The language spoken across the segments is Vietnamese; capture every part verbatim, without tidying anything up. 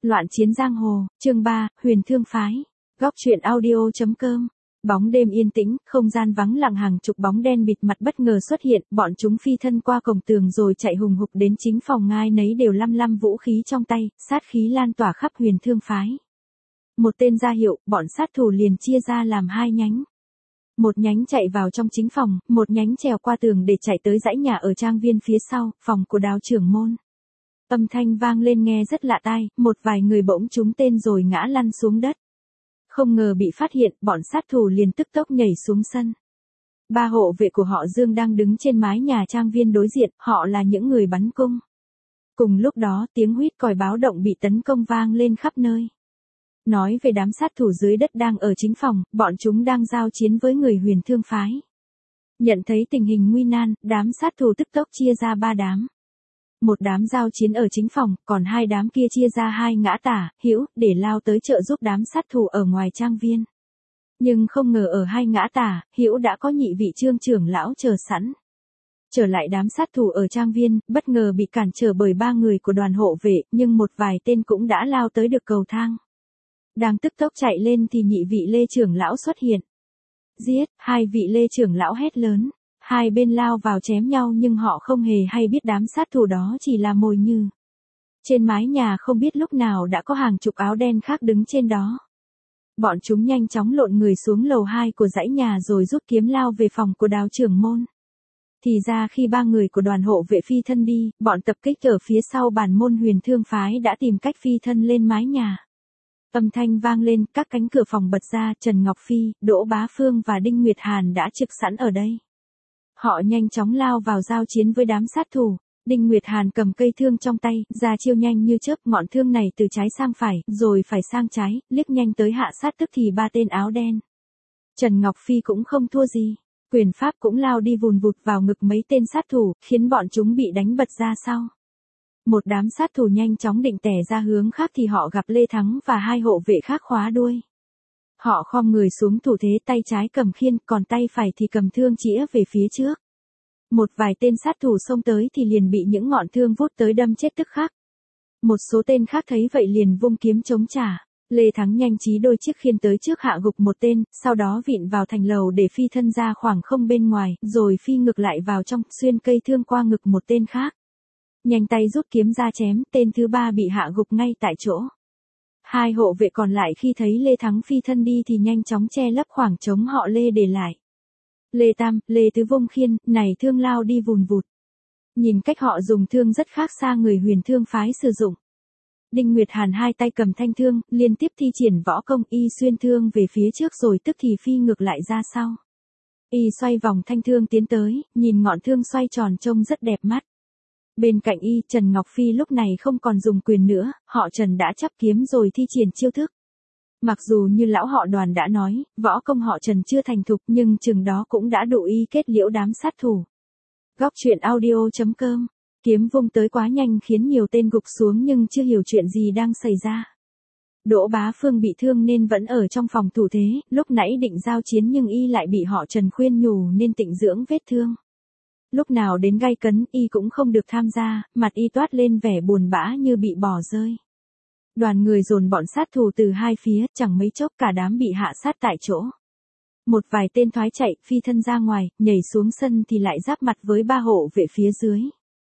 Loạn chiến giang hồ, chương ba, Huyền Thương phái. Góc truyện audio.com. Bóng đêm yên tĩnh, không gian vắng lặng, hàng chục bóng đen bịt mặt bất ngờ xuất hiện, bọn chúng phi thân qua cổng tường rồi chạy hùng hục đến chính phòng, ngai nấy đều lăm lăm vũ khí trong tay, sát khí lan tỏa khắp Huyền Thương phái. Một tên ra hiệu, bọn sát thủ liền chia ra làm hai nhánh. Một nhánh chạy vào trong chính phòng, một nhánh trèo qua tường để chạy tới dãy nhà ở trang viên phía sau, phòng của Đào trưởng môn. Âm thanh vang lên nghe rất lạ tai, một vài người bỗng trúng tên rồi ngã lăn xuống đất. Không ngờ bị phát hiện, bọn sát thủ liền tức tốc nhảy xuống sân. Ba hộ vệ của họ Dương đang đứng trên mái nhà trang viên đối diện, họ là những người bắn cung. Cùng lúc đó, tiếng huýt còi báo động bị tấn công vang lên khắp nơi. Nói về đám sát thủ dưới đất đang ở chính phòng, bọn chúng đang giao chiến với người Huyền Thương phái. Nhận thấy tình hình nguy nan, đám sát thủ tức tốc chia ra ba đám. Một đám giao chiến ở chính phòng, còn hai đám kia chia ra hai ngã tả, hữu, để lao tới trợ giúp đám sát thủ ở ngoài trang viên. Nhưng không ngờ ở hai ngã tả, hữu đã có nhị vị Trương trưởng lão chờ sẵn. Trở lại đám sát thủ ở trang viên, bất ngờ bị cản trở bởi ba người của đoàn hộ vệ, nhưng một vài tên cũng đã lao tới được cầu thang. Đang tức tốc chạy lên thì nhị vị Lê trưởng lão xuất hiện. Giết, hai vị Lê trưởng lão hét lớn. Hai bên lao vào chém nhau nhưng họ không hề hay biết đám sát thủ đó chỉ là mồi nhử. Trên mái nhà không biết lúc nào đã có hàng chục áo đen khác đứng trên đó. Bọn chúng nhanh chóng lộn người xuống lầu hai của dãy nhà rồi rút kiếm lao về phòng của Đào trưởng môn. Thì ra khi ba người của đoàn hộ vệ phi thân đi, bọn tập kích ở phía sau bản môn Huyền Thương phái đã tìm cách phi thân lên mái nhà. Âm thanh vang lên, các cánh cửa phòng bật ra, Trần Ngọc Phi, Đỗ Bá Phương và Đinh Nguyệt Hàn đã trực sẵn ở đây. Họ nhanh chóng lao vào giao chiến với đám sát thủ. Đinh Nguyệt Hàn cầm cây thương trong tay, ra chiêu nhanh như chớp, ngọn thương này từ trái sang phải, rồi phải sang trái, liếc nhanh tới hạ sát tức thì ba tên áo đen. Trần Ngọc Phi cũng không thua gì, quyền pháp cũng lao đi vùn vụt vào ngực mấy tên sát thủ, khiến bọn chúng bị đánh bật ra sau. Một đám sát thủ nhanh chóng định tẻ ra hướng khác thì họ gặp Lê Thắng và hai hộ vệ khác khóa đuôi. Họ khom người xuống thủ thế, tay trái cầm khiên, còn tay phải thì cầm thương chĩa về phía trước. Một vài tên sát thủ xông tới thì liền bị những ngọn thương vút tới đâm chết tức khắc. Một số tên khác thấy vậy liền vung kiếm chống trả. Lê Thắng nhanh trí đôi chiếc khiên tới trước hạ gục một tên, sau đó vịn vào thành lầu để phi thân ra khoảng không bên ngoài, rồi phi ngược lại vào trong, xuyên cây thương qua ngực một tên khác. Nhanh tay rút kiếm ra chém, tên thứ ba bị hạ gục ngay tại chỗ. Hai hộ vệ còn lại khi thấy Lê Thắng phi thân đi thì nhanh chóng che lấp khoảng trống họ Lê để lại. Lê Tam, Lê Tứ vung khiên, này thương lao đi vùn vụt. Nhìn cách họ dùng thương rất khác xa người Huyền Thương phái sử dụng. Đinh Nguyệt Hàn hai tay cầm thanh thương, liên tiếp thi triển võ công, y xuyên thương về phía trước rồi tức thì phi ngược lại ra sau. Y xoay vòng thanh thương tiến tới, nhìn ngọn thương xoay tròn trông rất đẹp mắt. Bên cạnh y, Trần Ngọc Phi lúc này không còn dùng quyền nữa, họ Trần đã chắp kiếm rồi thi triển chiêu thức. Mặc dù như lão họ Đoàn đã nói, võ công họ Trần chưa thành thục nhưng chừng đó cũng đã đủ y kết liễu đám sát thủ. Góc truyện audio.com. Kiếm vung tới quá nhanh khiến nhiều tên gục xuống nhưng chưa hiểu chuyện gì đang xảy ra. Đỗ Bá Phương bị thương nên vẫn ở trong phòng thủ thế, lúc nãy định giao chiến nhưng y lại bị họ Trần khuyên nhủ nên tịnh dưỡng vết thương. Lúc nào đến gay cấn, y cũng không được tham gia, mặt y toát lên vẻ buồn bã như bị bỏ rơi. Đoàn người dồn bọn sát thủ từ hai phía, chẳng mấy chốc cả đám bị hạ sát tại chỗ. Một vài tên thoái chạy, phi thân ra ngoài, nhảy xuống sân thì lại giáp mặt với ba hộ vệ phía dưới.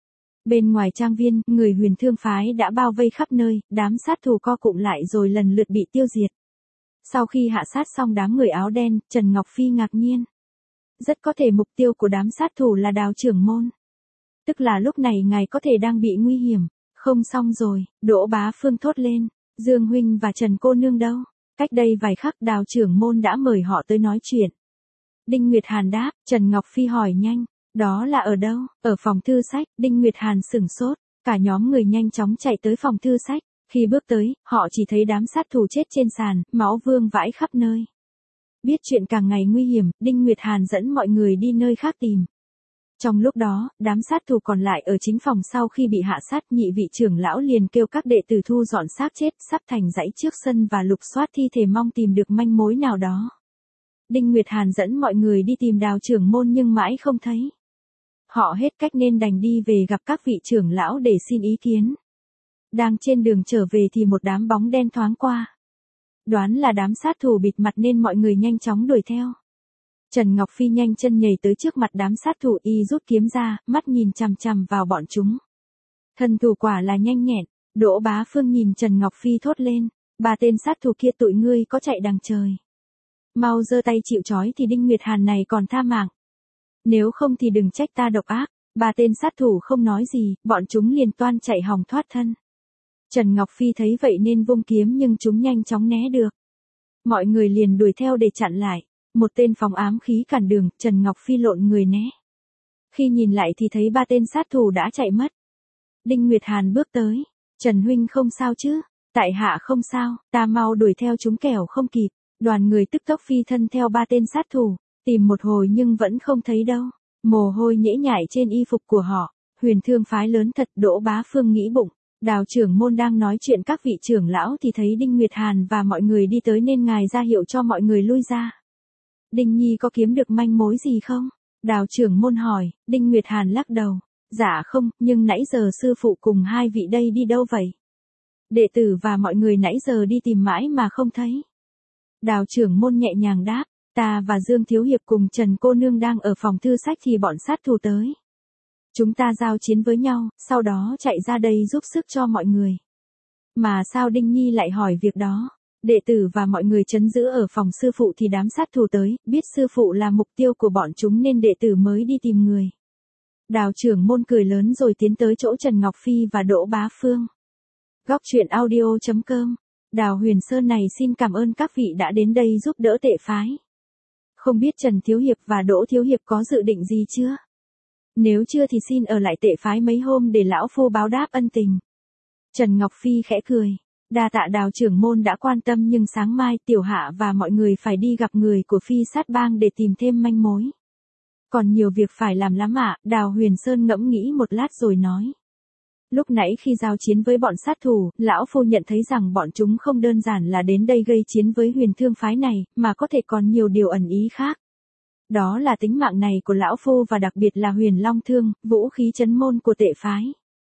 Bên ngoài trang viên, người Huyền Thương phái đã bao vây khắp nơi, đám sát thủ co cụm lại rồi lần lượt bị tiêu diệt. Sau khi hạ sát xong đám người áo đen, Trần Ngọc Phi ngạc nhiên. Rất có thể mục tiêu của đám sát thủ là Đào trưởng môn. Tức là lúc này ngài có thể đang bị nguy hiểm. Không xong rồi, Đỗ Bá Phương thốt lên. Dương huynh và Trần cô nương đâu? Cách đây vài khắc Đào trưởng môn đã mời họ tới nói chuyện. Đinh Nguyệt Hàn đáp, Trần Ngọc Phi hỏi nhanh. Đó là ở đâu? Ở phòng thư sách. Đinh Nguyệt Hàn sửng sốt. Cả nhóm người nhanh chóng chạy tới phòng thư sách. Khi bước tới, họ chỉ thấy đám sát thủ chết trên sàn, máu vương vãi khắp nơi. Biết chuyện càng ngày nguy hiểm, Đinh Nguyệt Hàn dẫn mọi người đi nơi khác tìm. Trong lúc đó, đám sát thủ còn lại ở chính phòng sau khi bị hạ sát, nhị vị trưởng lão liền kêu các đệ tử thu dọn xác chết, sắp thành dãy trước sân và lục soát thi thể mong tìm được manh mối nào đó. Đinh Nguyệt Hàn dẫn mọi người đi tìm Đào trưởng môn nhưng mãi không thấy. Họ hết cách nên đành đi về gặp các vị trưởng lão để xin ý kiến. Đang trên đường trở về thì một đám bóng đen thoáng qua. Đoán là đám sát thủ bịt mặt nên mọi người nhanh chóng đuổi theo. Trần Ngọc Phi nhanh chân nhảy tới trước mặt đám sát thủ, y rút kiếm ra, mắt nhìn chằm chằm vào bọn chúng. Thân thủ quả là nhanh nhẹn. Đỗ Bá Phương nhìn Trần Ngọc Phi thốt lên, ba tên sát thủ kia tụi ngươi có chạy đằng trời. Mau giơ tay chịu trói thì Đinh Nguyệt Hàn này còn tha mạng. Nếu không thì đừng trách ta độc ác. Ba tên sát thủ không nói gì, bọn chúng liền toan chạy hòng thoát thân. Trần Ngọc Phi thấy vậy nên vung kiếm nhưng chúng nhanh chóng né được. Mọi người liền đuổi theo để chặn lại. Một tên phóng ám khí cản đường, Trần Ngọc Phi lộn người né. Khi nhìn lại thì thấy ba tên sát thủ đã chạy mất. Đinh Nguyệt Hàn bước tới. Trần huynh không sao chứ? Tại hạ không sao, ta mau đuổi theo chúng kẻo không kịp. Đoàn người tức tốc phi thân theo ba tên sát thủ, tìm một hồi nhưng vẫn không thấy đâu. Mồ hôi nhễ nhại trên y phục của họ. Huyền Thương phái lớn thật. Đỗ Bá Phương nghĩ bụng. Đào trưởng môn đang nói chuyện các vị trưởng lão thì thấy Đinh Nguyệt Hàn và mọi người đi tới nên ngài ra hiệu cho mọi người lui ra. Đinh Nhi có kiếm được manh mối gì không? Đào trưởng môn hỏi. Đinh Nguyệt Hàn lắc đầu. Dạ không, nhưng nãy giờ sư phụ cùng hai vị đây đi đâu vậy? Đệ tử và mọi người nãy giờ đi tìm mãi mà không thấy. Đào trưởng môn nhẹ nhàng đáp. Ta và Dương Thiếu Hiệp cùng Trần cô nương đang ở phòng thư sách thì bọn sát thủ tới. Chúng ta giao chiến với nhau, sau đó chạy ra đây giúp sức cho mọi người. Mà sao Đinh Nhi lại hỏi việc đó? Đệ tử và mọi người trấn giữ ở phòng sư phụ thì đám sát thủ tới, biết sư phụ là mục tiêu của bọn chúng nên đệ tử mới đi tìm người. Đào trưởng môn cười lớn rồi tiến tới chỗ Trần Ngọc Phi và Đỗ Bá Phương. Góc truyện audio chấm com. Đào Huyền Sơn này xin cảm ơn các vị đã đến đây giúp đỡ Tệ phái. Không biết Trần Thiếu Hiệp và Đỗ Thiếu Hiệp có dự định gì chưa? Nếu chưa thì xin ở lại Tệ phái mấy hôm để lão phu báo đáp ân tình. Trần Ngọc Phi khẽ cười. Đa tạ Đào trưởng môn đã quan tâm nhưng sáng mai tiểu hạ và mọi người phải đi gặp người của Phi Sát Bang để tìm thêm manh mối. Còn nhiều việc phải làm lắm ạ. Đào Huyền Sơn ngẫm nghĩ một lát rồi nói. Lúc nãy khi giao chiến với bọn sát thủ, lão phu nhận thấy rằng bọn chúng không đơn giản là đến đây gây chiến với Huyền Thương phái này, mà có thể còn nhiều điều ẩn ý khác. Đó là tính mạng này của lão phu và đặc biệt là Huyền Long Thương, vũ khí trấn môn của Tệ phái.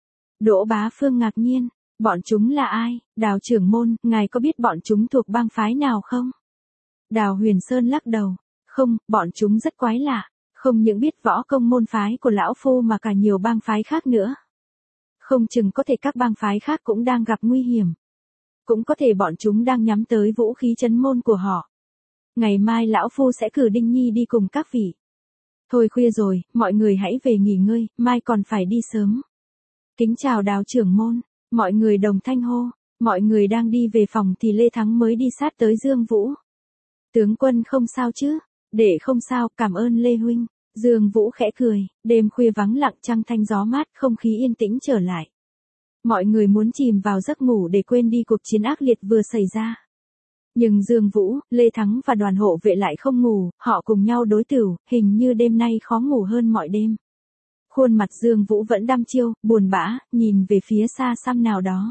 Đỗ Bá Phương ngạc nhiên. Bọn chúng là ai? Đào trưởng môn, ngài có biết bọn chúng thuộc bang phái nào không? Đào Huyền Sơn lắc đầu. Không, bọn chúng rất quái lạ. Không những biết võ công môn phái của lão phu mà cả nhiều bang phái khác nữa. Không chừng có thể các bang phái khác cũng đang gặp nguy hiểm. Cũng có thể bọn chúng đang nhắm tới vũ khí trấn môn của họ. Ngày mai lão phu sẽ cử Đinh Nhi đi cùng các vị. Thôi khuya rồi, mọi người hãy về nghỉ ngơi, mai còn phải đi sớm. Kính chào Đào trưởng môn. Mọi người đồng thanh hô. Mọi người đang đi về phòng thì Lê Thắng mới đi sát tới Dương Vũ. Tướng quân không sao chứ? Để không sao, cảm ơn Lê huynh. Dương Vũ khẽ cười. Đêm khuya vắng lặng, trăng thanh gió mát, không khí yên tĩnh trở lại. Mọi người muốn chìm vào giấc ngủ để quên đi cuộc chiến ác liệt vừa xảy ra. Nhưng Dương Vũ, Lê Thắng và đoàn hộ vệ lại không ngủ, họ cùng nhau đối tửu, hình như đêm nay khó ngủ hơn mọi đêm. Khuôn mặt Dương Vũ vẫn đăm chiêu, buồn bã, nhìn về phía xa xăm nào đó.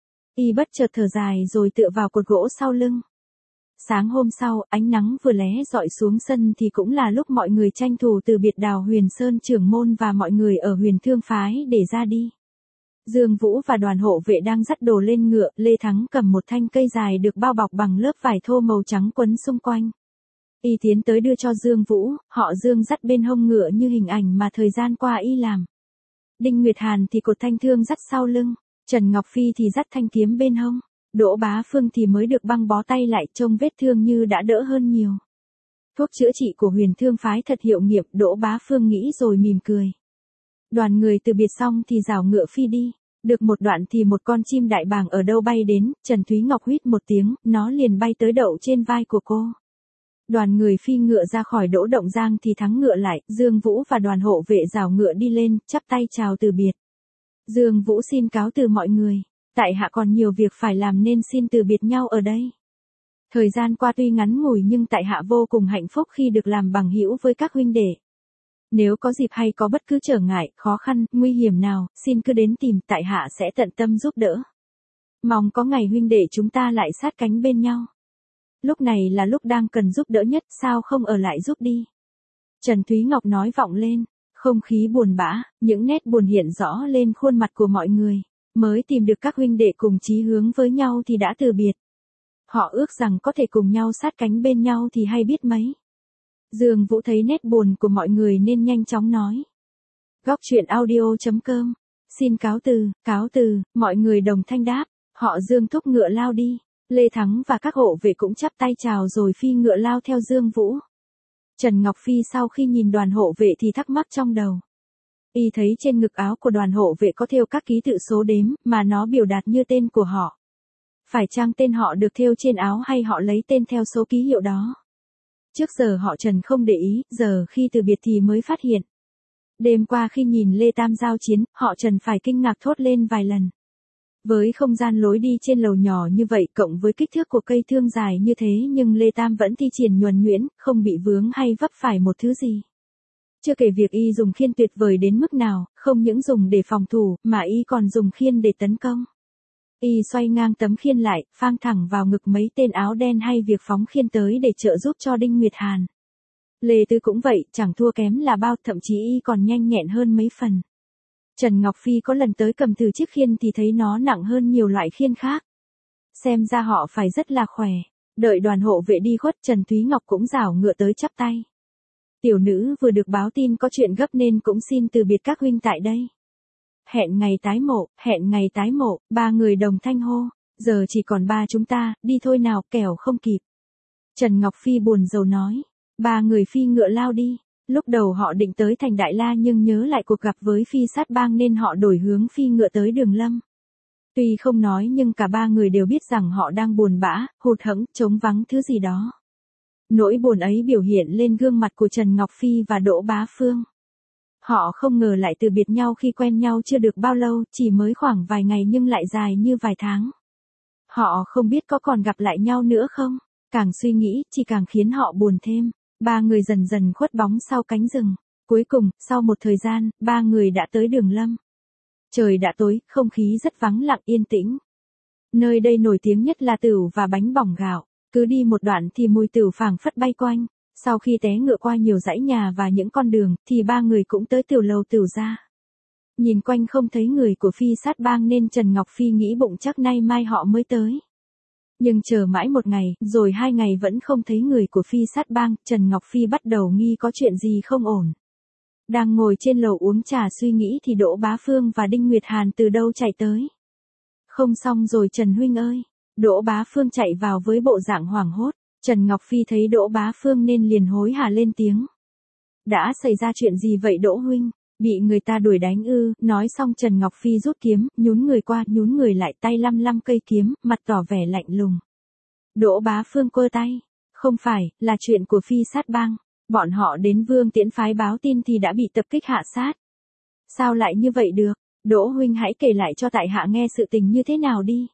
Y bất chợt thở dài rồi tựa vào cột gỗ sau lưng. Sáng hôm sau, ánh nắng vừa lé dọi xuống sân thì cũng là lúc mọi người tranh thủ từ biệt Đào Huyền Sơn trưởng môn và mọi người ở Huyền Thương phái để ra đi. Dương Vũ và đoàn hộ vệ đang dắt đồ lên ngựa, Lê Thắng cầm một thanh cây dài được bao bọc bằng lớp vải thô màu trắng quấn xung quanh. Y tiến tới đưa cho Dương Vũ, họ Dương dắt bên hông ngựa như hình ảnh mà thời gian qua y làm. Đinh Nguyệt Hàn thì cột thanh thương dắt sau lưng, Trần Ngọc Phi thì dắt thanh kiếm bên hông, Đỗ Bá Phương thì mới được băng bó tay lại, trông vết thương như đã đỡ hơn nhiều. Thuốc chữa trị của Huyền Thương phái thật hiệu nghiệm, Đỗ Bá Phương nghĩ rồi mỉm cười. Đoàn người từ biệt xong thì rảo ngựa phi đi. Được một đoạn thì một con chim đại bàng ở đâu bay đến, Trần Thúy Ngọc huýt một tiếng, nó liền bay tới đậu trên vai của cô. Đoàn người phi ngựa ra khỏi Đỗ Động Giang thì thắng ngựa lại, Dương Vũ và đoàn hộ vệ rảo ngựa đi lên, chắp tay chào từ biệt. Dương Vũ xin cáo từ mọi người, tại hạ còn nhiều việc phải làm nên xin từ biệt nhau ở đây. Thời gian qua tuy ngắn ngủi nhưng tại hạ vô cùng hạnh phúc khi được làm bằng hữu với các huynh đệ. Nếu có dịp hay có bất cứ trở ngại, khó khăn, nguy hiểm nào, xin cứ đến tìm, tại hạ sẽ tận tâm giúp đỡ. Mong có ngày huynh đệ chúng ta lại sát cánh bên nhau. Lúc này là lúc đang cần giúp đỡ nhất, sao không ở lại giúp đi. Trần Thúy Ngọc nói vọng lên, không khí buồn bã, những nét buồn hiện rõ lên khuôn mặt của mọi người. mới tìm được các huynh đệ cùng chí hướng với nhau thì đã từ biệt. Họ ước rằng có thể cùng nhau sát cánh bên nhau thì hay biết mấy. Dương Vũ thấy nét buồn của mọi người nên nhanh chóng nói. Góc truyện audio chấm com. Xin cáo từ, cáo từ, mọi người đồng thanh đáp. Họ Dương thúc ngựa lao đi. Lê Thắng và các hộ vệ cũng chắp tay chào rồi phi ngựa lao theo Dương Vũ. Trần Ngọc Phi sau khi nhìn đoàn hộ vệ thì thắc mắc trong đầu. Y thấy trên ngực áo của đoàn hộ vệ có thêu các ký tự số đếm mà nó biểu đạt như tên của họ. Phải chăng tên họ được thêu trên áo hay họ lấy tên theo số ký hiệu đó? Trước giờ họ Trần không để ý, giờ khi từ biệt thì mới phát hiện. Đêm qua khi nhìn Lê Tam giao chiến, họ Trần phải kinh ngạc thốt lên vài lần. Với không gian lối đi trên lầu nhỏ như vậy cộng với kích thước của cây thương dài như thế nhưng Lê Tam vẫn thi triển nhuần nhuyễn, không bị vướng hay vấp phải một thứ gì. Chưa kể việc y dùng khiên tuyệt vời đến mức nào, không những dùng để phòng thủ, mà y còn dùng khiên để tấn công. Y xoay ngang tấm khiên lại, phang thẳng vào ngực mấy tên áo đen hay việc phóng khiên tới để trợ giúp cho Đinh Nguyệt Hàn. Lê Tư cũng vậy, chẳng thua kém là bao, thậm chí y còn nhanh nhẹn hơn mấy phần. Trần Ngọc Phi có lần tới cầm thử chiếc khiên thì thấy nó nặng hơn nhiều loại khiên khác. Xem ra họ phải rất là khỏe. Đợi đoàn hộ vệ đi khuất, Trần Thúy Ngọc cũng rảo ngựa tới chắp tay. Tiểu nữ vừa được báo tin có chuyện gấp nên cũng xin từ biệt các huynh tại đây. Hẹn ngày tái mộ, hẹn ngày tái mộ, ba người đồng thanh hô. Giờ chỉ còn ba chúng ta, đi thôi nào, kẻo không kịp. Trần Ngọc Phi buồn rầu nói. Ba người phi ngựa lao đi. Lúc đầu họ định tới thành Đại La nhưng nhớ lại cuộc gặp với Phi Sát Bang nên họ đổi hướng phi ngựa tới Đường Lâm. Tuy không nói nhưng cả ba người đều biết rằng họ đang buồn bã, hụt hẫng, trống vắng thứ gì đó. Nỗi buồn ấy biểu hiện lên gương mặt của Trần Ngọc Phi và Đỗ Bá Phương. Họ không ngờ lại từ biệt nhau khi quen nhau chưa được bao lâu, chỉ mới khoảng vài ngày nhưng lại dài như vài tháng. Họ không biết có còn gặp lại nhau nữa không? Càng suy nghĩ, chỉ càng khiến họ buồn thêm. Ba người dần dần khuất bóng sau cánh rừng. Cuối cùng, sau một thời gian, ba người đã tới Đường Lâm. Trời đã tối, không khí rất vắng lặng yên tĩnh. Nơi đây nổi tiếng nhất là tửu và bánh bỏng gạo. Cứ đi một đoạn thì mùi tửu phảng phất bay quanh. Sau khi té ngựa qua nhiều dãy nhà và những con đường, thì ba người cũng tới tửu lầu tửu gia. Nhìn quanh không thấy người của Phi Sát Bang nên Trần Ngọc Phi nghĩ bụng chắc nay mai họ mới tới. Nhưng chờ mãi một ngày, rồi hai ngày vẫn không thấy người của Phi Sát Bang, Trần Ngọc Phi bắt đầu nghi có chuyện gì không ổn. Đang ngồi trên lầu uống trà suy nghĩ thì Đỗ Bá Phương và Đinh Nguyệt Hàn từ đâu chạy tới. Không xong rồi Trần huynh ơi. Đỗ Bá Phương chạy vào với bộ dạng hoảng hốt. Trần Ngọc Phi thấy Đỗ Bá Phương nên liền hối hả lên tiếng. Đã xảy ra chuyện gì vậy Đỗ huynh? Bị người ta đuổi đánh ư? Nói xong Trần Ngọc Phi rút kiếm, nhún người qua, nhún người lại, tay lăm lăm cây kiếm, mặt tỏ vẻ lạnh lùng. Đỗ Bá Phương quơ tay. Không phải, là chuyện của Phi Sát Bang. Bọn họ đến Vương Tiễn phái báo tin thì đã bị tập kích hạ sát. Sao lại như vậy được? Đỗ huynh hãy kể lại cho tại hạ nghe sự tình như thế nào đi.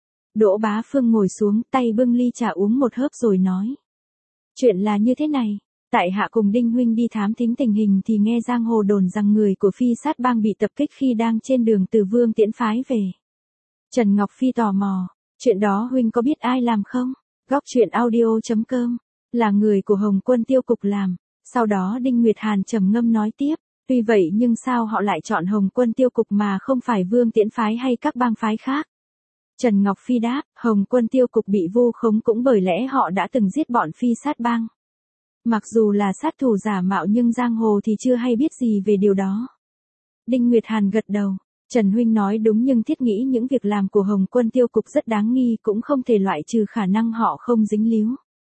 Đỗ Bá Phương ngồi xuống, tay bưng ly trà uống một hớp rồi nói. Chuyện là như thế này. Tại hạ cùng Đinh huynh đi thám thính tình hình thì nghe giang hồ đồn rằng người của Phi Sát Bang bị tập kích khi đang trên đường từ Vương Tiễn phái về. Trần Ngọc Phi tò mò, chuyện đó huynh có biết ai làm không? Góc truyện audio chấm com, là người của Hồng Quân Tiêu Cục làm. Sau đó Đinh Nguyệt Hàn trầm ngâm nói tiếp, tuy vậy nhưng sao họ lại chọn Hồng Quân Tiêu Cục mà không phải Vương Tiễn phái hay các bang phái khác? Trần Ngọc Phi đáp, Hồng Quân Tiêu Cục bị vu khống cũng bởi lẽ họ đã từng giết bọn Phi Sát Bang. Mặc dù là sát thủ giả mạo nhưng giang hồ thì chưa hay biết gì về điều đó. Đinh Nguyệt Hàn gật đầu, Trần huynh nói đúng nhưng thiết nghĩ những việc làm của Hồng Quân Tiêu Cục rất đáng nghi cũng không thể loại trừ khả năng họ không dính líu.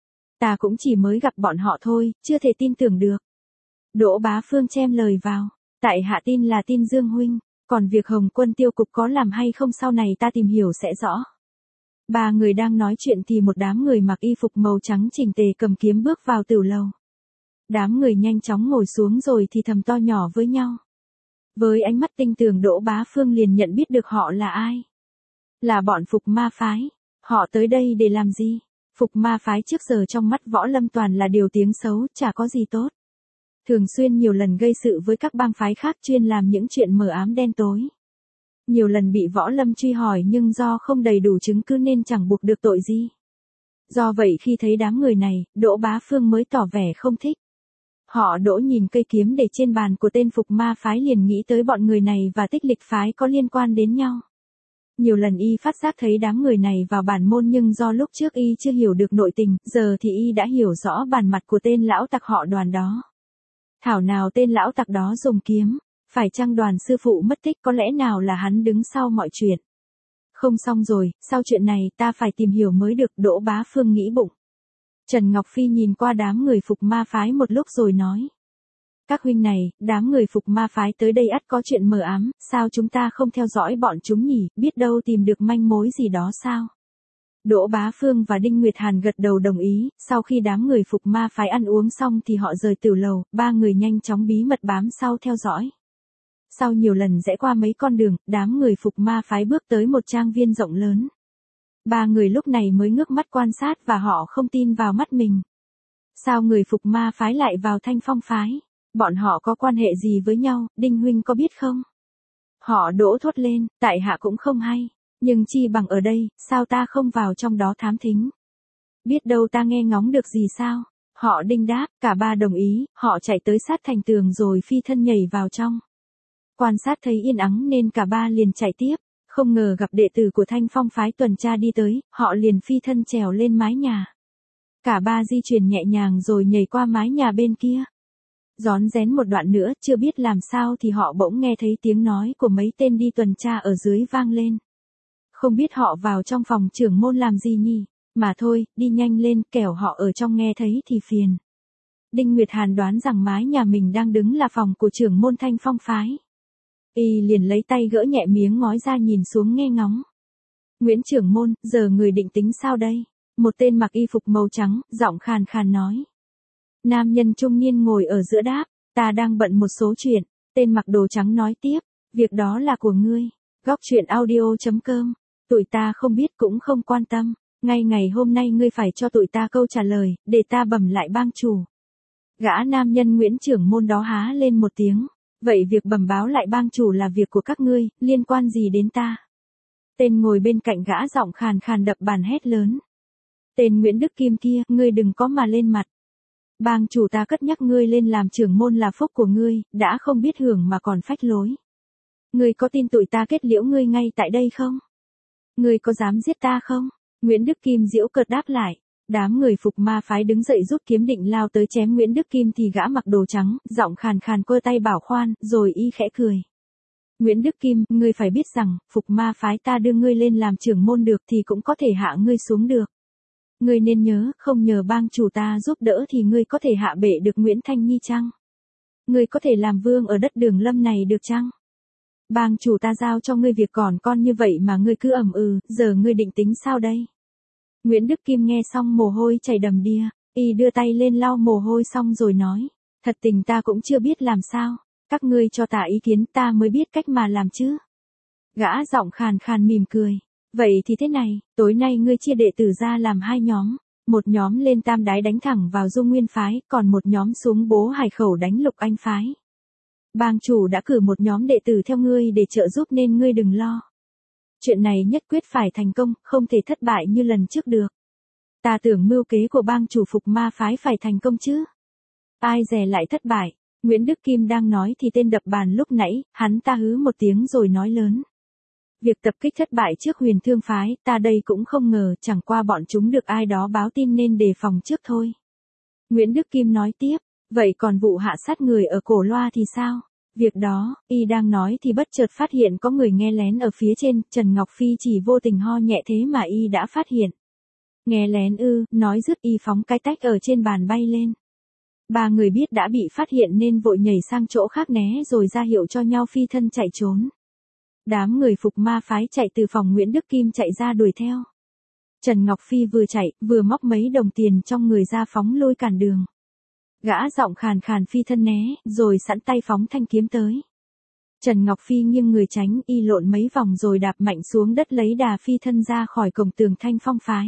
Ta cũng chỉ mới gặp bọn họ thôi, chưa thể tin tưởng được. Đỗ Bá Phương chen lời vào, tại hạ tin là tin Dương huynh, còn việc Hồng Quân Tiêu Cục có làm hay không sau này ta tìm hiểu sẽ rõ. Ba người đang nói chuyện thì một đám người mặc y phục màu trắng chỉnh tề cầm kiếm bước vào tửu lầu. Đám người nhanh chóng ngồi xuống rồi thì thầm to nhỏ với nhau. Với ánh mắt tinh tường Đỗ Bá Phương liền nhận biết được họ là ai. Là bọn Phục Ma phái. Họ tới đây để làm gì? Phục Ma phái trước giờ trong mắt Võ Lâm toàn là điều tiếng xấu, chả có gì tốt. Thường xuyên nhiều lần gây sự với các bang phái khác chuyên làm những chuyện mờ ám đen tối. Nhiều lần bị Võ Lâm truy hỏi nhưng do không đầy đủ chứng cứ nên chẳng buộc được tội gì. Do vậy khi thấy đám người này, Đỗ Bá Phương mới tỏ vẻ không thích. Họ Đỗ nhìn cây kiếm để trên bàn của tên Phục Ma phái liền nghĩ tới bọn người này và Tích Lịch phái có liên quan đến nhau. Nhiều lần y phát giác thấy đám người này vào bản môn nhưng do lúc trước y chưa hiểu được nội tình, giờ thì y đã hiểu rõ bản mặt của tên lão tặc họ Đoàn đó. Thảo nào tên lão tặc đó dùng kiếm, phải chăng Đoàn sư phụ mất tích, có lẽ nào là hắn đứng sau mọi chuyện. Không xong rồi, sau chuyện này ta phải tìm hiểu mới được, Đỗ Bá Phương nghĩ bụng. Trần Ngọc Phi nhìn qua đám người Phục Ma phái một lúc rồi nói. Các huynh này, đám người Phục Ma phái tới đây ắt có chuyện mờ ám, sao chúng ta không theo dõi bọn chúng nhỉ, biết đâu tìm được manh mối gì đó sao? Đỗ Bá Phương và Đinh Nguyệt Hàn gật đầu đồng ý, sau khi đám người Phục Ma phái ăn uống xong thì họ rời tửu lầu, ba người nhanh chóng bí mật bám sau theo dõi. Sau nhiều lần rẽ qua mấy con đường, đám người Phục Ma phái bước tới một trang viên rộng lớn. Ba người lúc này mới ngước mắt quan sát và họ không tin vào mắt mình. Sao người Phục Ma phái lại vào Thanh Phong phái? Bọn họ có quan hệ gì với nhau, Đinh huynh có biết không? Họ Đỗ thốt lên, tại hạ cũng không hay, nhưng chi bằng ở đây, sao ta không vào trong đó thám thính? Biết đâu ta nghe ngóng được gì sao? Họ Đinh đáp, cả ba đồng ý, họ chạy tới sát thành tường rồi phi thân nhảy vào trong. Quan sát thấy yên ắng nên cả ba liền chạy tiếp, không ngờ gặp đệ tử của Thanh Phong phái tuần tra đi tới, họ liền phi thân trèo lên mái nhà. Cả ba di chuyển nhẹ nhàng rồi nhảy qua mái nhà bên kia. Rón rén một đoạn nữa, chưa biết làm sao thì họ bỗng nghe thấy tiếng nói của mấy tên đi tuần tra ở dưới vang lên. Không biết họ vào trong phòng trưởng môn làm gì nhỉ, mà thôi, đi nhanh lên, kẻo họ ở trong nghe thấy thì phiền. Đinh Nguyệt Hàn đoán rằng mái nhà mình đang đứng là phòng của trưởng môn Thanh Phong phái. Y liền lấy tay gỡ nhẹ miếng ngói ra nhìn xuống nghe ngóng. Nguyễn trưởng môn, giờ người định tính sao đây? Một tên mặc y phục màu trắng, giọng khàn khàn nói. Nam nhân trung niên ngồi ở giữa đáp, ta đang bận một số chuyện. Tên mặc đồ trắng nói tiếp, việc đó là của ngươi. Góc truyện audio chấm com, tụi ta không biết cũng không quan tâm. Ngay ngày hôm nay ngươi phải cho tụi ta câu trả lời, để ta bẩm lại bang chủ. Gã nam nhân Nguyễn trưởng môn đó há lên một tiếng. Vậy việc bẩm báo lại bang chủ là việc của các ngươi, liên quan gì đến ta? Tên ngồi bên cạnh gã giọng khàn khàn đập bàn hét lớn. Tên Nguyễn Đức Kim kia, ngươi đừng có mà lên mặt. Bang chủ ta cất nhắc ngươi lên làm trưởng môn là phúc của ngươi, đã không biết hưởng mà còn phách lối. Ngươi có tin tụi ta kết liễu ngươi ngay tại đây không? Ngươi có dám giết ta không? Nguyễn Đức Kim giễu cợt đáp lại. Đám người Phục Ma phái đứng dậy rút kiếm định lao tới chém Nguyễn Đức Kim thì gã mặc đồ trắng, giọng khàn khàn quơ tay bảo khoan, rồi y khẽ cười. Nguyễn Đức Kim, ngươi phải biết rằng, Phục Ma phái ta đưa ngươi lên làm trưởng môn được thì cũng có thể hạ ngươi xuống được. Ngươi nên nhớ, không nhờ bang chủ ta giúp đỡ thì ngươi có thể hạ bệ được Nguyễn Thanh Nhi chăng? Ngươi có thể làm vương ở đất Đường Lâm này được chăng? Bang chủ ta giao cho ngươi việc còn con như vậy mà ngươi cứ ầm ừ, giờ ngươi định tính sao đây? Nguyễn Đức Kim nghe xong mồ hôi chảy đầm đìa, y đưa tay lên lau mồ hôi xong rồi nói, thật tình ta cũng chưa biết làm sao, các ngươi cho ta ý kiến ta mới biết cách mà làm chứ. Gã giọng khàn khàn mỉm cười, vậy thì thế này, tối nay ngươi chia đệ tử ra làm hai nhóm, một nhóm lên Tam Đái đánh thẳng vào Dung Nguyên phái, còn một nhóm xuống Bố Hải Khẩu đánh Lục Anh phái. Bang chủ đã cử một nhóm đệ tử theo ngươi để trợ giúp nên ngươi đừng lo. Chuyện này nhất quyết phải thành công, không thể thất bại như lần trước được. Ta tưởng mưu kế của bang chủ Phục Ma phái phải thành công chứ. Ai dè lại thất bại. Nguyễn Đức Kim đang nói thì tên đập bàn lúc nãy, hắn ta hứ một tiếng rồi nói lớn. Việc tập kích thất bại trước Huyền Thương phái, ta đây cũng không ngờ, chẳng qua bọn chúng được ai đó báo tin nên đề phòng trước thôi. Nguyễn Đức Kim nói tiếp, vậy còn vụ hạ sát người ở Cổ Loa thì sao? Việc đó, y đang nói thì bất chợt phát hiện có người nghe lén ở phía trên, Trần Ngọc Phi chỉ vô tình ho nhẹ thế mà y đã phát hiện. Nghe lén ư, nói dứt y phóng cái tách ở trên bàn bay lên. Ba người biết đã bị phát hiện nên vội nhảy sang chỗ khác né rồi ra hiệu cho nhau phi thân chạy trốn. Đám người Phục Ma phái chạy từ phòng Nguyễn Đức Kim chạy ra đuổi theo. Trần Ngọc Phi vừa chạy, vừa móc mấy đồng tiền trong người ra phóng lôi cản đường. Gã giọng khàn khàn phi thân né, rồi sẵn tay phóng thanh kiếm tới. Trần Ngọc Phi nghiêng người tránh, y lộn mấy vòng rồi đạp mạnh xuống đất lấy đà phi thân ra khỏi cổng tường Thanh Phong phái.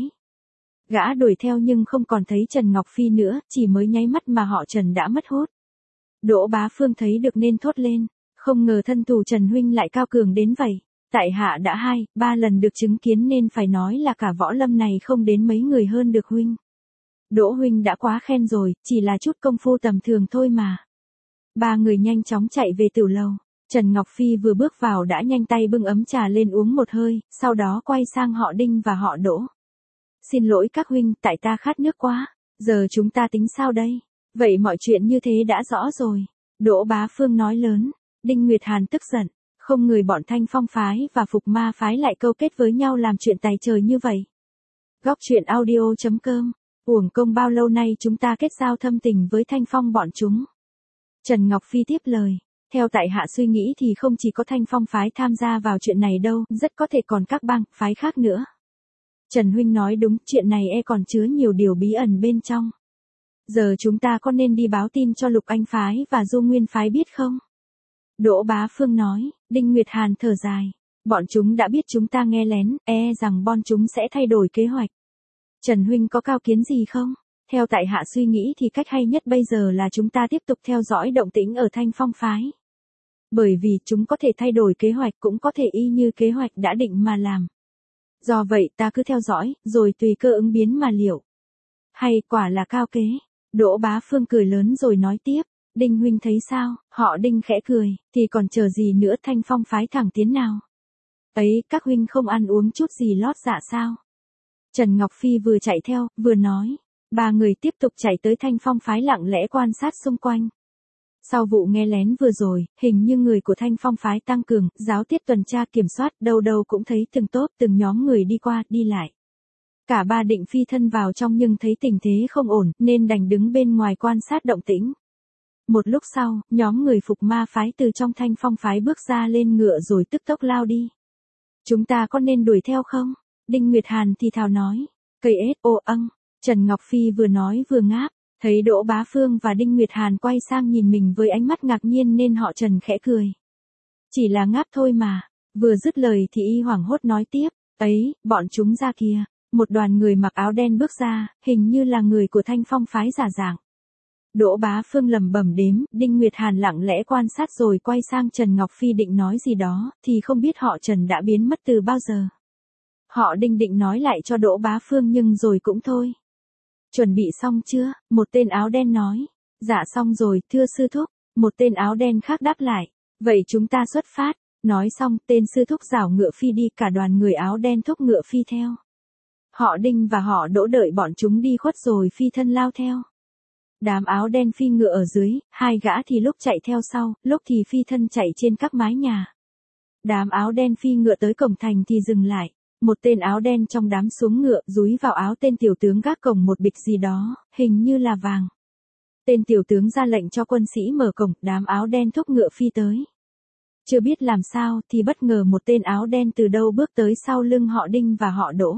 Gã đuổi theo nhưng không còn thấy Trần Ngọc Phi nữa, chỉ mới nháy mắt mà họ Trần đã mất hút. Đỗ Bá Phương thấy được nên thốt lên, không ngờ thân thủ Trần huynh lại cao cường đến vậy. Tại hạ đã hai, ba lần được chứng kiến nên phải nói là cả võ lâm này không đến mấy người hơn được huynh. Đỗ huynh đã quá khen rồi, chỉ là chút công phu tầm thường thôi mà. Ba người nhanh chóng chạy về tửu lầu. Trần Ngọc Phi vừa bước vào đã nhanh tay bưng ấm trà lên uống một hơi, sau đó quay sang họ Đinh và họ Đỗ. Xin lỗi các huynh, tại ta khát nước quá, giờ chúng ta tính sao đây? Vậy mọi chuyện như thế đã rõ rồi. Đỗ Bá Phương nói lớn. Đinh Nguyệt Hàn tức giận, không ngờ bọn Thanh Phong phái và Phục Ma phái lại câu kết với nhau làm chuyện tài trời như vậy. Góc truyện audio chấm com, uổng công bao lâu nay chúng ta kết giao thâm tình với Thanh Phong bọn chúng. Trần Ngọc Phi tiếp lời, theo tại hạ suy nghĩ thì không chỉ có Thanh Phong phái tham gia vào chuyện này đâu, rất có thể còn các bang, phái khác nữa. Trần huynh nói đúng, chuyện này e còn chứa nhiều điều bí ẩn bên trong. Giờ chúng ta có nên đi báo tin cho Lục Anh phái và Du Nguyên phái biết không? Đỗ Bá Phương nói. Đinh Nguyệt Hàn thở dài, bọn chúng đã biết chúng ta nghe lén, e rằng bọn chúng sẽ thay đổi kế hoạch. Trần huynh có cao kiến gì không? Theo tại hạ suy nghĩ thì cách hay nhất bây giờ là chúng ta tiếp tục theo dõi động tĩnh ở Thanh Phong phái. Bởi vì chúng có thể thay đổi kế hoạch, cũng có thể y như kế hoạch đã định mà làm. Do vậy ta cứ theo dõi, rồi tùy cơ ứng biến mà liệu. Hay, quả là cao kế. Đỗ Bá Phương cười lớn rồi nói tiếp. Đinh huynh thấy sao? Họ Đinh khẽ cười, thì còn chờ gì nữa, Thanh Phong phái thẳng tiến nào. Ấy, các huynh không ăn uống chút gì lót dạ sao? Trần Ngọc Phi vừa chạy theo, vừa nói. Ba người tiếp tục chạy tới Thanh Phong phái lặng lẽ quan sát xung quanh. Sau vụ nghe lén vừa rồi, hình như người của Thanh Phong phái tăng cường, giáo tiết tuần tra kiểm soát, đâu đâu cũng thấy từng tốp từng nhóm người đi qua, đi lại. Cả ba định phi thân vào trong nhưng thấy tình thế không ổn, nên đành đứng bên ngoài quan sát động tĩnh. Một lúc sau, nhóm người Phục Ma phái từ trong Thanh Phong phái bước ra lên ngựa rồi tức tốc lao đi. Chúng ta có nên đuổi theo không? Đinh Nguyệt Hàn thì thào nói. Cây ết ô âng. Trần Ngọc Phi vừa nói vừa ngáp. Thấy Đỗ Bá Phương và Đinh Nguyệt Hàn quay sang nhìn mình với ánh mắt ngạc nhiên nên họ Trần khẽ cười. Chỉ là ngáp thôi mà. Vừa dứt lời thì y hoảng hốt nói tiếp. Ấy, bọn chúng ra kìa. Một đoàn người mặc áo đen bước ra, hình như là người của Thanh Phong phái giả dạng. Đỗ Bá Phương lẩm bẩm đếm, Đinh Nguyệt Hàn lặng lẽ quan sát rồi quay sang Trần Ngọc Phi định nói gì đó, thì không biết họ Trần đã biến mất từ bao giờ. Họ Đinh định nói lại cho Đỗ Bá Phương nhưng rồi cũng thôi. Chuẩn bị xong chưa? Một tên áo đen nói. Dạ xong rồi, thưa sư thúc. Một tên áo đen khác đáp lại. Vậy chúng ta xuất phát. Nói xong, tên sư thúc giảo ngựa phi đi, cả đoàn người áo đen thúc ngựa phi theo. Họ Đinh và họ Đỗ đợi bọn chúng đi khuất rồi phi thân lao theo. Đám áo đen phi ngựa ở dưới, hai gã thì lúc chạy theo sau, lúc thì phi thân chạy trên các mái nhà. Đám áo đen phi ngựa tới cổng thành thì dừng lại. Một tên áo đen trong đám xuống ngựa, dúi vào áo tên tiểu tướng gác cổng một bịch gì đó, hình như là vàng. Tên tiểu tướng ra lệnh cho quân sĩ mở cổng, đám áo đen thúc ngựa phi tới. Chưa biết làm sao thì bất ngờ một tên áo đen từ đâu bước tới sau lưng họ Đinh và họ Đỗ.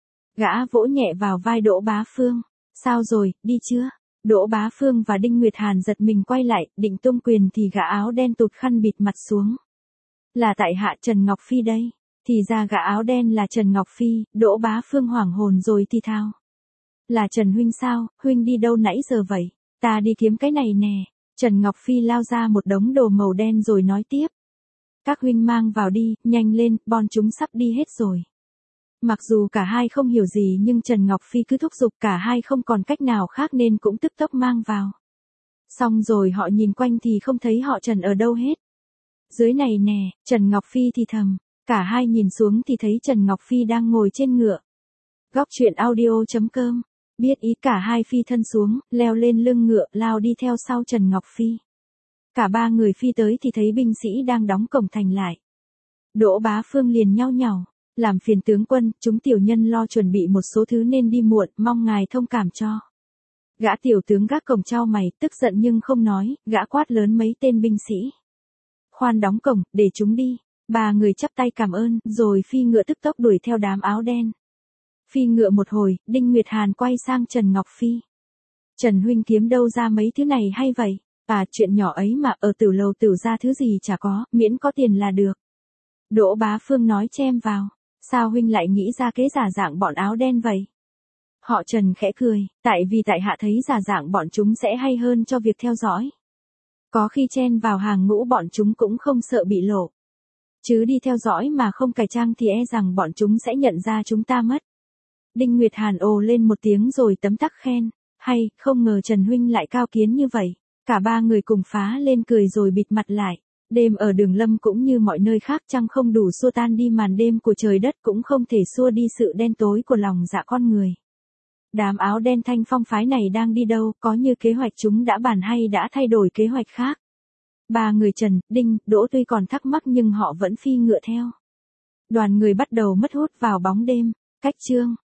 Gã vỗ nhẹ vào vai Đỗ Bá Phương. Sao rồi, đi chưa? Đỗ Bá Phương và Đinh Nguyệt Hàn giật mình quay lại, định tung quyền thì gã áo đen tụt khăn bịt mặt xuống. Là tại hạ Trần Ngọc Phi đây. Thì ra gã áo đen là Trần Ngọc Phi. Đỗ Bá Phương hoảng hồn rồi thì thào. Là Trần huynh sao, huynh đi đâu nãy giờ vậy? Ta đi kiếm cái này nè. Trần Ngọc Phi lao ra một đống đồ màu đen rồi nói tiếp. Các huynh mang vào đi, nhanh lên, bọn chúng sắp đi hết rồi. Mặc dù cả hai không hiểu gì nhưng Trần Ngọc Phi cứ thúc giục, cả hai không còn cách nào khác nên cũng tức tốc mang vào. Xong rồi họ nhìn quanh thì không thấy họ Trần ở đâu hết. Dưới này nè, Trần Ngọc Phi thì thầm. Cả hai nhìn xuống thì thấy Trần Ngọc Phi đang ngồi trên ngựa. Góc truyện audio chấm com. Biết ý, cả hai phi thân xuống, leo lên lưng ngựa, lao đi theo sau Trần Ngọc Phi. Cả ba người phi tới thì thấy binh sĩ đang đóng cổng thành lại. Đỗ Bá Phương liền nhao nhao. Làm phiền tướng quân, chúng tiểu nhân lo chuẩn bị một số thứ nên đi muộn, mong ngài thông cảm cho. Gã tiểu tướng gác cổng chau mày, tức giận nhưng không nói, gã quát lớn mấy tên binh sĩ. Khoan đóng cổng, để chúng đi. Ba người chắp tay cảm ơn, rồi phi ngựa tức tốc đuổi theo đám áo đen. Phi ngựa một hồi, Đinh Nguyệt Hàn quay sang Trần Ngọc Phi. Trần huynh kiếm đâu ra mấy thứ này hay vậy? À, chuyện nhỏ ấy mà, ở Tử Lầu Tử ra thứ gì chả có, miễn có tiền là được. Đỗ Bá Phương nói chen vào. Sao huynh lại nghĩ ra kế giả dạng bọn áo đen vậy? Họ Trần khẽ cười, tại vì tại hạ thấy giả dạng bọn chúng sẽ hay hơn cho việc theo dõi. Có khi chen vào hàng ngũ bọn chúng cũng không sợ bị lộ. Chứ đi theo dõi mà không cải trang thì e rằng bọn chúng sẽ nhận ra chúng ta mất. Đinh Nguyệt Hàn ồ lên một tiếng rồi tấm tắc khen. Hay, không ngờ Trần huynh lại cao kiến như vậy. Cả ba người cùng phá lên cười rồi bịt mặt lại. Đêm ở Đường Lâm cũng như mọi nơi khác, trăng không đủ xua tan đi màn đêm của trời đất, cũng không thể xua đi sự đen tối của lòng dạ con người. Đám áo đen Thanh Phong phái này đang đi đâu, có như kế hoạch chúng đã bàn hay đã thay đổi kế hoạch khác? Ba người Trần, Đinh, Đỗ tuy còn thắc mắc nhưng họ vẫn phi ngựa theo. Đoàn người bắt đầu mất hút vào bóng đêm. Cách chương